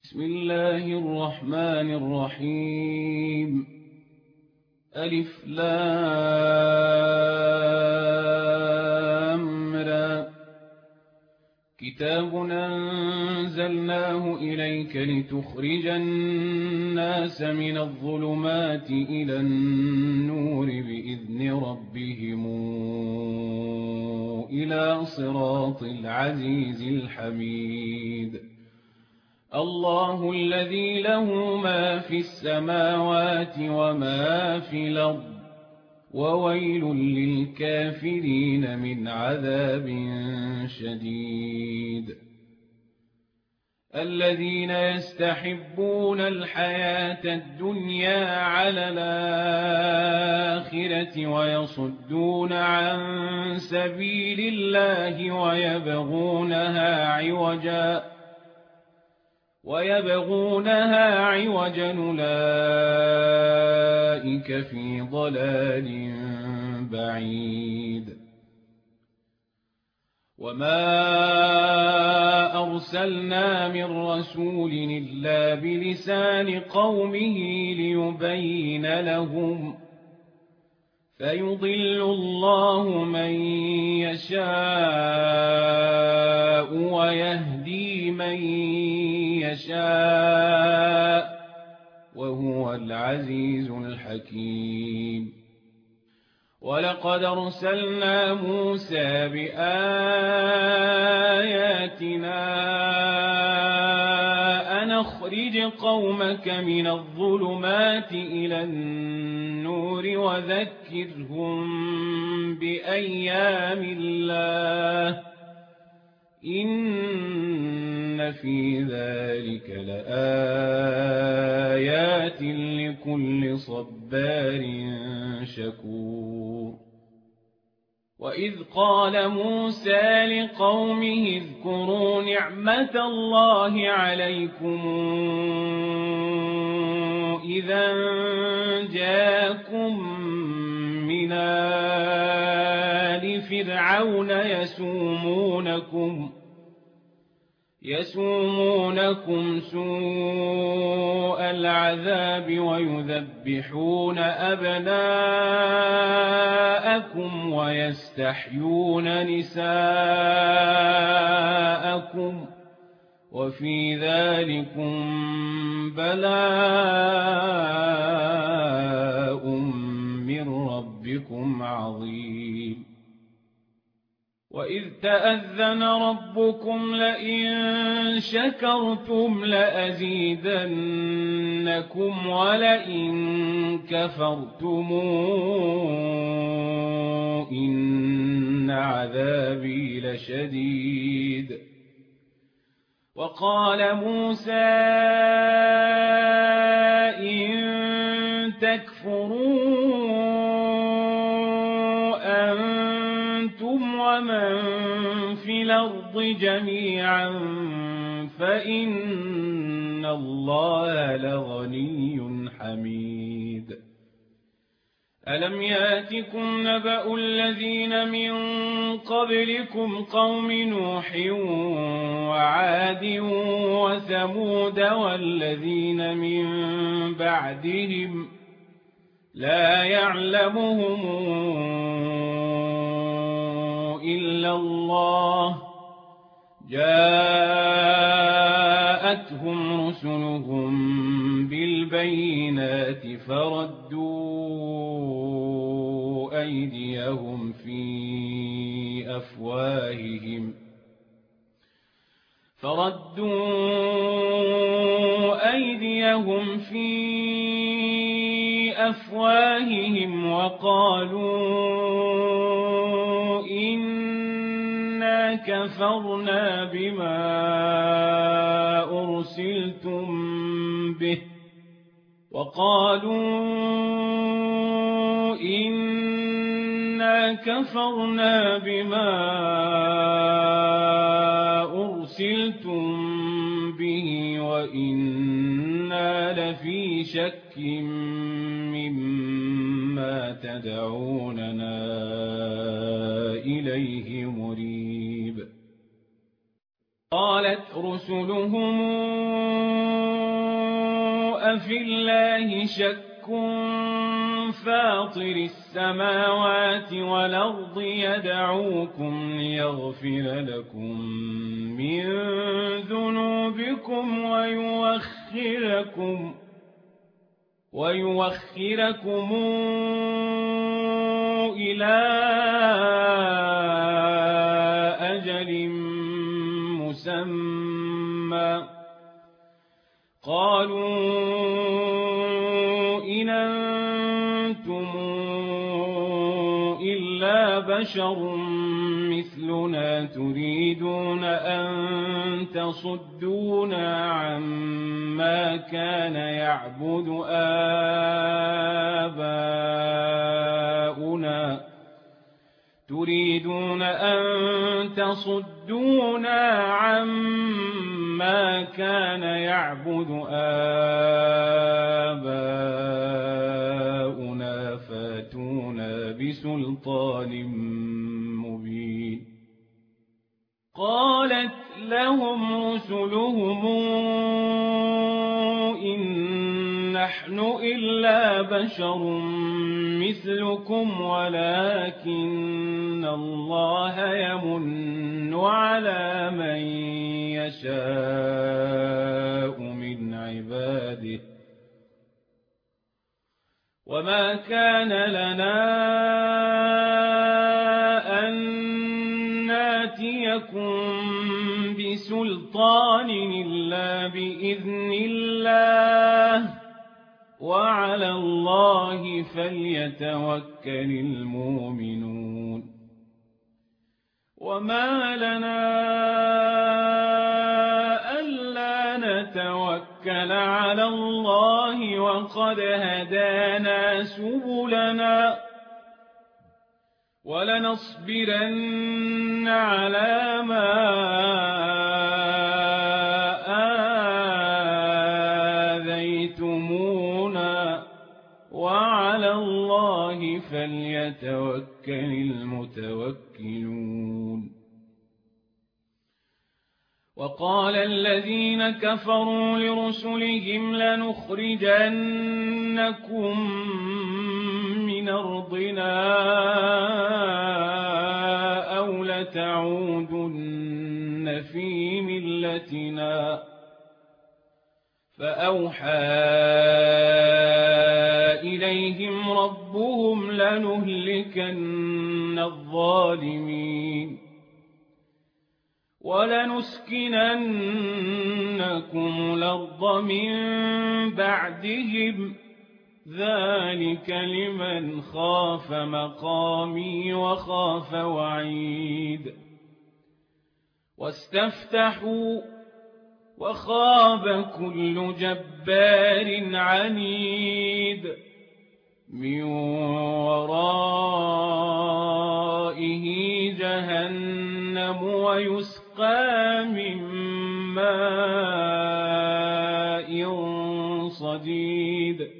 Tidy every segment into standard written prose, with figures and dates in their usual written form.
بسم الله الرحمن الرحيم ألف لام را كتاب أنزلناه إليك لتخرج الناس من الظلمات إلى النور بإذن ربهم إلى صراط العزيز الحميد الله الذي له ما في السماوات وما في الأرض وويل للكافرين من عذاب شديد الذين يستحبون الحياة الدنيا على الآخرة ويصدون عن سبيل الله ويبغونها عوجا أولئك في ضلال بعيد وما أرسلنا من رسول إلا بلسان قومه ليبين لهم فيضل الله من يشاء ويهدي من يشاء وهو العزيز الحكيم ولقد أرسلنا موسى بآياتنا أن أخرج قومك من الظلمات إلى النور وذكرهم بأيام الله إن في ذلك لآيات لكل صبار شكور وإذ قال موسى لقومه اذكروا نعمة الله عليكم إذا جاءكم من آل فرعون يسومونكم سوء العذاب ويذبحون أبناءكم ويستحيون نساءكم وفي ذلكم بلاء من ربكم عظيم وإذ تأذن ربكم لئن شكرتم لأزيدنكم ولئن كفرتم إن عذابي لشديد وقال موسى إن تكفروا أنتم ومن في الأرض جميعا فإن الله لغني حميد ألم يأتكم نبأ الذين من قبلكم قوم نوح وعاد وثمود والذين من بعدهم لا يعلمهم إلا الله جاءتهم رسلهم بالبينات فردوا أيديهم في أفواههم وقالوا إنا كفرنا بما أرسلتم به وإنا لفي شك مما تدعوننا إليه مريب قالت رسلهم أفي الله شك فاطر السماوات والأرض يدعوكم ليغفر لكم من ذنوبكم ويوخركم إلى أجل مسمى قالوا إن أنتم إلا بشر مثلنا تريدون أن تصدونا عما كان يعبد آباؤنا فاتونا بسلطان مبين قالت لهم رسلهم إن نحن إلا بشر مثلكم ولكن الله يمن على من يشاء من عباده وما كان لنا أن ناتيكم بسلطان إلا بإذن الله وعلى الله فليتوكل المؤمنون وما لنا ألا نتوكل على الله وقد هدانا سبلنا ولنصبرن على ما آذيتمونا وعلى الله فليتوكل المتوكلون وقال الذين كفروا لرسلهم لنخرجنكم من أرضنا أو لتعودن في ملتنا فأوحى إليهم ربهم لنهلكن الظالمين ولنسكننكم الأرض من بعدهم ذلك لمن خاف مقامي وخاف وعيد واستفتحوا وخاب كل جبار عنيد من ورائه جهنم ويسقى من ماء صديد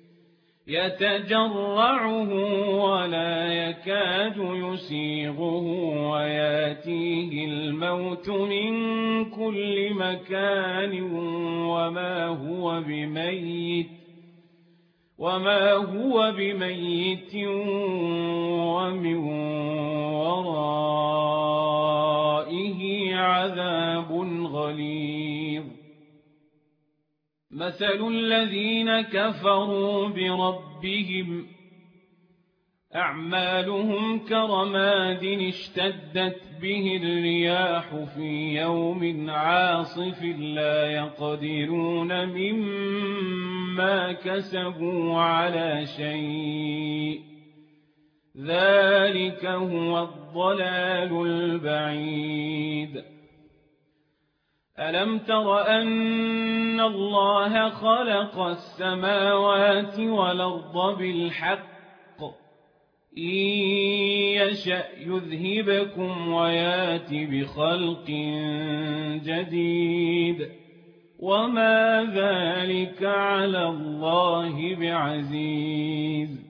يتجرعه ولا يكاد يسيغه وياتيه الموت من كل مكان وما هو بميت ومن ورائه عذاب غليظ مثل الذين كفروا بربهم أعمالهم كرماد اشتدت به الرياح في يوم عاصف لا يقدرون مما كسبوا على شيء ذلك هو الضلال البعيد ألم تر أن الله خلق السماوات والأرض بالحق إن يشأ يذهبكم ويات بخلق جديد وما ذلك على الله بعزيز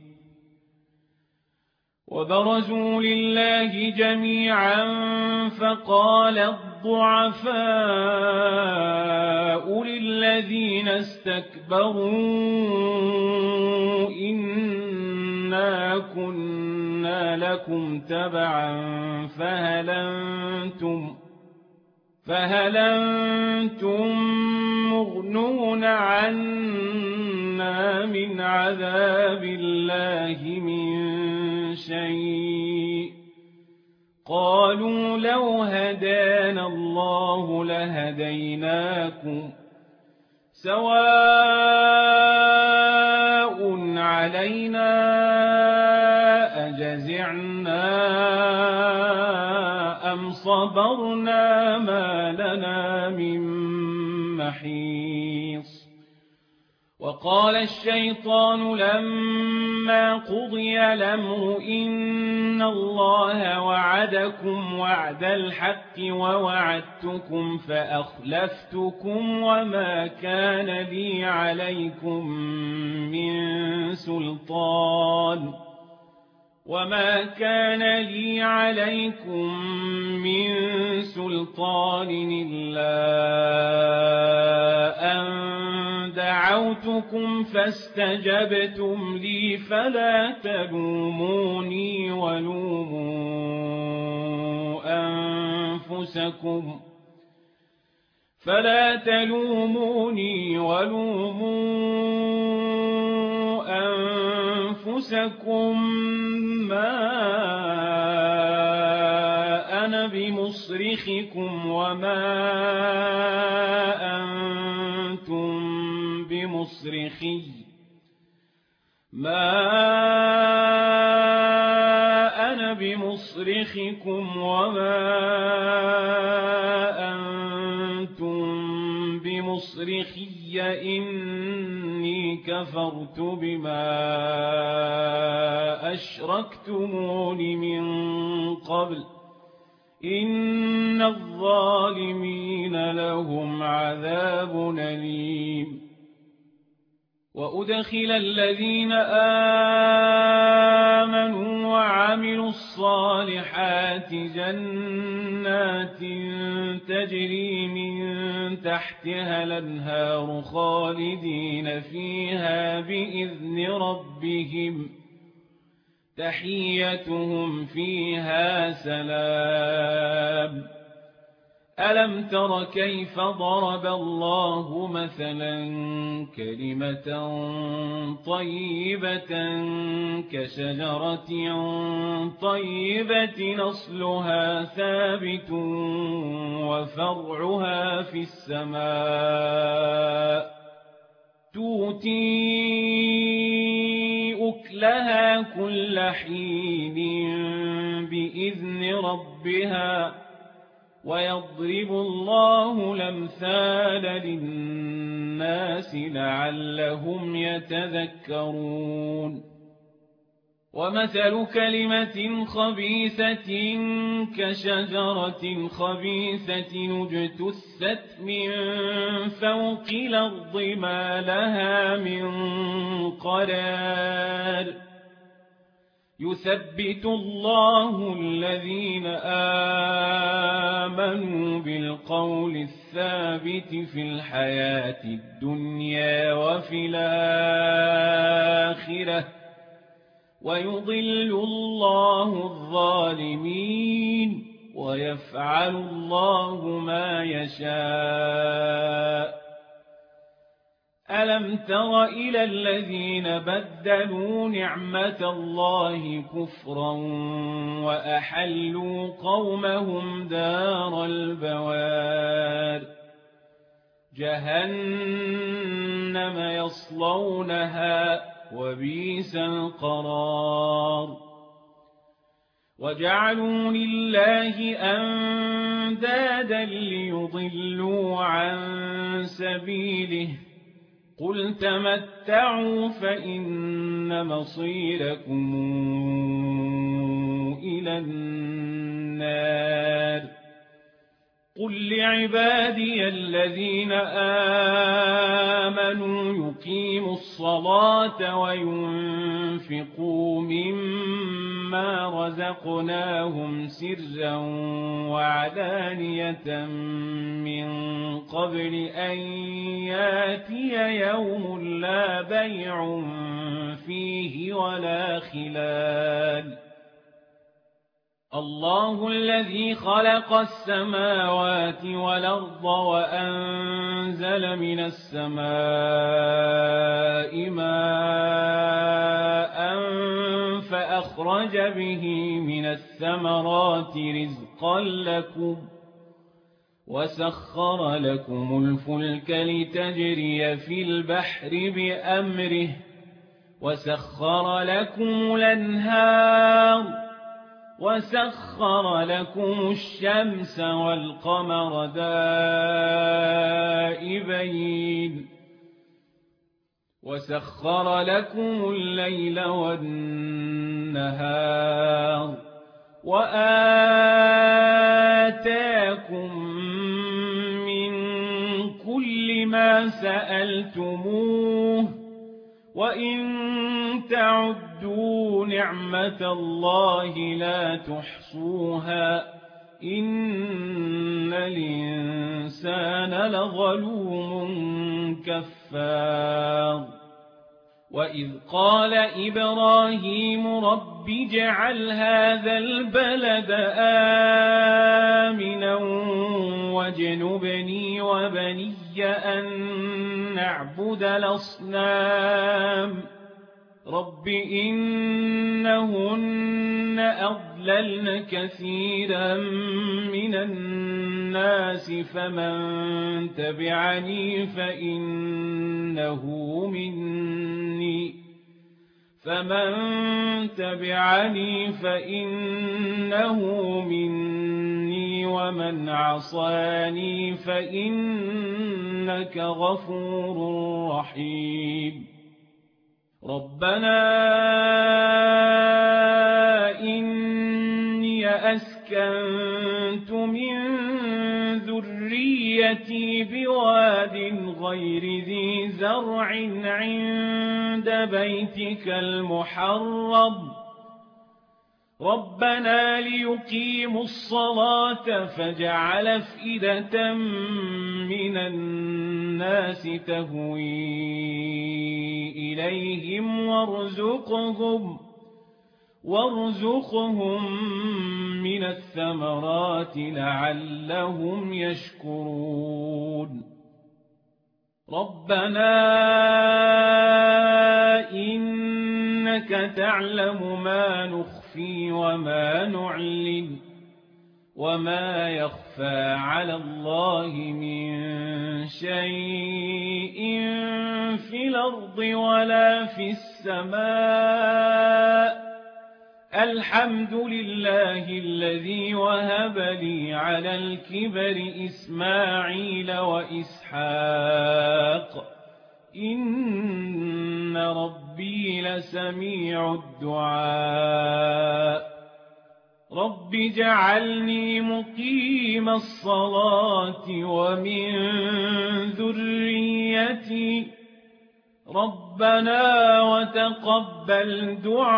وبرزوا لله جميعا فقال الضعفاء للذين استكبروا إنا كنا لكم تبعا فهل أنتم مغنون عنا من عذاب الله من شيء قالوا لو هدانا الله لهديناكم سواء علينا أجزعنا أم صبرنا ما لنا من محيص وقال الشيطان لما قضي الأمر إن الله وعدكم وعد الحق ووعدتكم فأخلفتكم وما كان لي عليكم من سلطان إلا أن دعوتكم فاستجبتم لي فلا تلوموني ولوموا أنفسكم ما أنا بمصرخكم وما أنتم بمصرخي إني كفرت بما أشركتمون من قبل إن الظالمين لهم عذاب أليم وأدخل الذين آمنوا وعملوا الصالحات جنات تجري من تحتها الأنهار خالدين فيها بإذن ربهم تحيتهم فيها سلام ألم تر كيف ضرب الله مثلا كلمة طيبة كشجرة طيبة أصلها ثابت وفرعها في السماء تؤتي أكلها كل حين بإذن ربها ويضرب الله الأمثال للناس لعلهم يتذكرون ومثل كلمة خبيثة كشجرة خبيثة اجتثت من فوق الأرض ما لها من قرار يثبت الله الذين آمنوا بالقول الثابت في الحياة الدنيا وفي الآخرة ويضل الله الظالمين ويفعل الله ما يشاء ألم تر إلى الذين بدلوا نعمة الله كفرا وأحلوا قومهم دار البوار جهنم يصلونها وبئس القرار وجعلوا لله أندادا ليضلوا عن سبيله قل تمتعوا فإن مصيركم إلى النار قل لعبادي الذين آمنوا يقيموا الصلاة وينفقوا مما مما رزقناهم سرا وعلانية من قبل أن ياتي يوم لا بيع فيه ولا خلال. الله الذي خلق السماوات والأرض وأنزل من السماء ماء فأخرج به من الثمرات رزقا لكم وسخر لكم الفلك لتجري في البحر بأمره وسخر لكم الأنهار وسخر لكم الشمس والقمر دائبين وسخر لكم الليل والنهار وآتاكم من كل ما سألتموه وإن تعدوا نعمة الله لا تحصوها إن الإنسان لظلوم كفار. وإذ قال إبراهيم رب اجعل هذا البلد آمنا واجنبني وبني أن نعبد الأصنام رب إنهن أضللن كثيرا من الناس فمن تبعني فإنه مني ومن عصاني فإنك غفور رحيم. ربنا إني أسكنت من ذريتي بواد غير ذي زرع عند بيتك المحرم ربنا ليقيموا الصلاة فاجعل أفئدة من الناس تهوي إليهم وارزقهم من الثمرات لعلهم يشكرون. ربنا إنك تعلم ما نخفي وما نعلن وما يخفى على الله من شيء في الأرض ولا في السماء الحمد لله الذي وهب لي على الكبر إسماعيل وإسحاق إن ربي لسميع الدعاء. رب اجعلني مقيم الصلاة ومن ذريتي ربنا وتقبل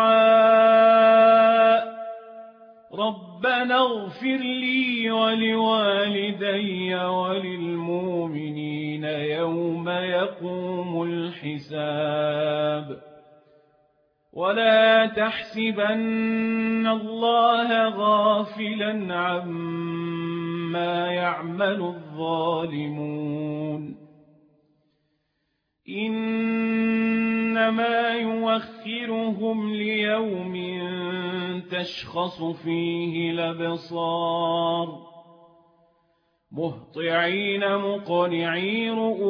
دعاء. ربنا اغفر لي ولوالدي وللمؤمنين يوم يقوم الحساب. ولا تحسبن الله غافلا عما يعمل الظالمون إنما يوخرهم ليوم تشخص فيه الأبصار مهطعين مقنعي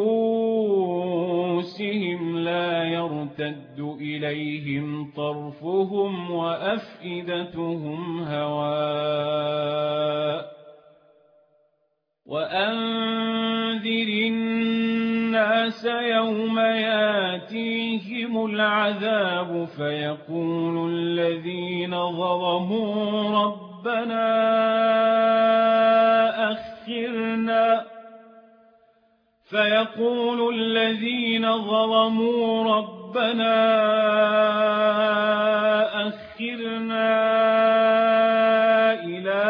رؤوسهم لا يرتد إليهم طرفهم وأفئدتهم هواء. وأنذر الناس يوم ياتيهم العذاب فيقول الذين ظلموا ربنا أخرنا إلى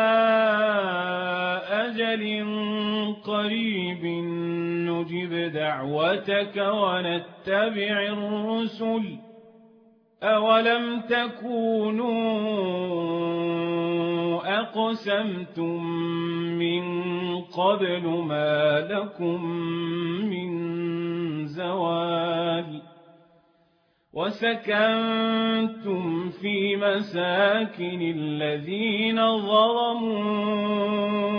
أجل قريب نجب دعوتك ونتبع الرسل أولم تكونوا أقسمتم من قبل ما لكم من زوال وسكنتم في مساكن الذين ظلموا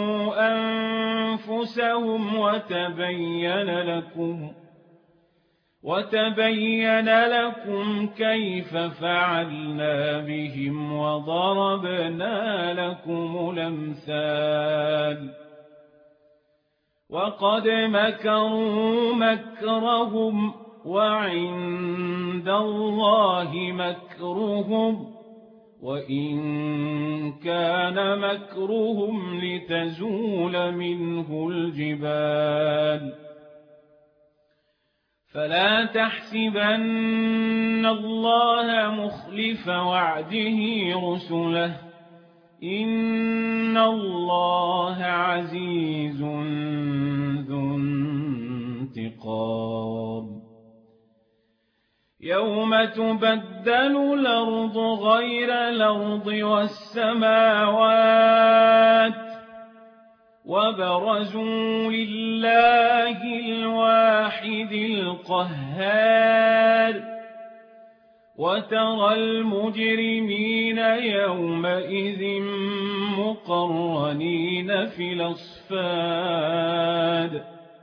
أنفسهم وتبين لكم كيف فعلنا بهم وضربنا لكم الأمثال وقد مكروا مكرهم وعند الله مكرهم وإن كان مكرهم لتزول منه الجبال فلا تحسبن الله مخلف وعده رسله إن الله عزيز ذو انتقام يوم تبدل الأرض غير الأرض والسماوات وبرزوا لله الواحد القهار وترى المجرمين يومئذ مقرنين في الأصفاد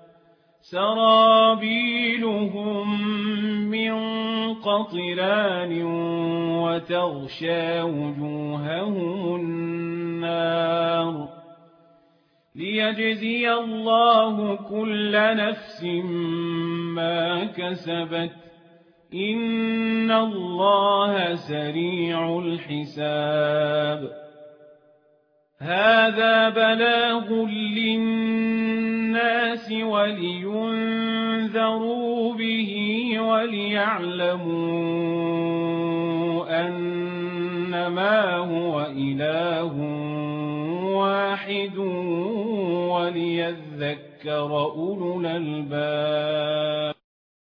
سرابيلهم من قطران وتغشى وجوههم النار ليجزي الله كل نفس ما كسبت إن الله سريع الحساب هذا بلاغ للناس ولينذروا به وليعلموا أنما هو إله واحد وليذكر أولو الألباب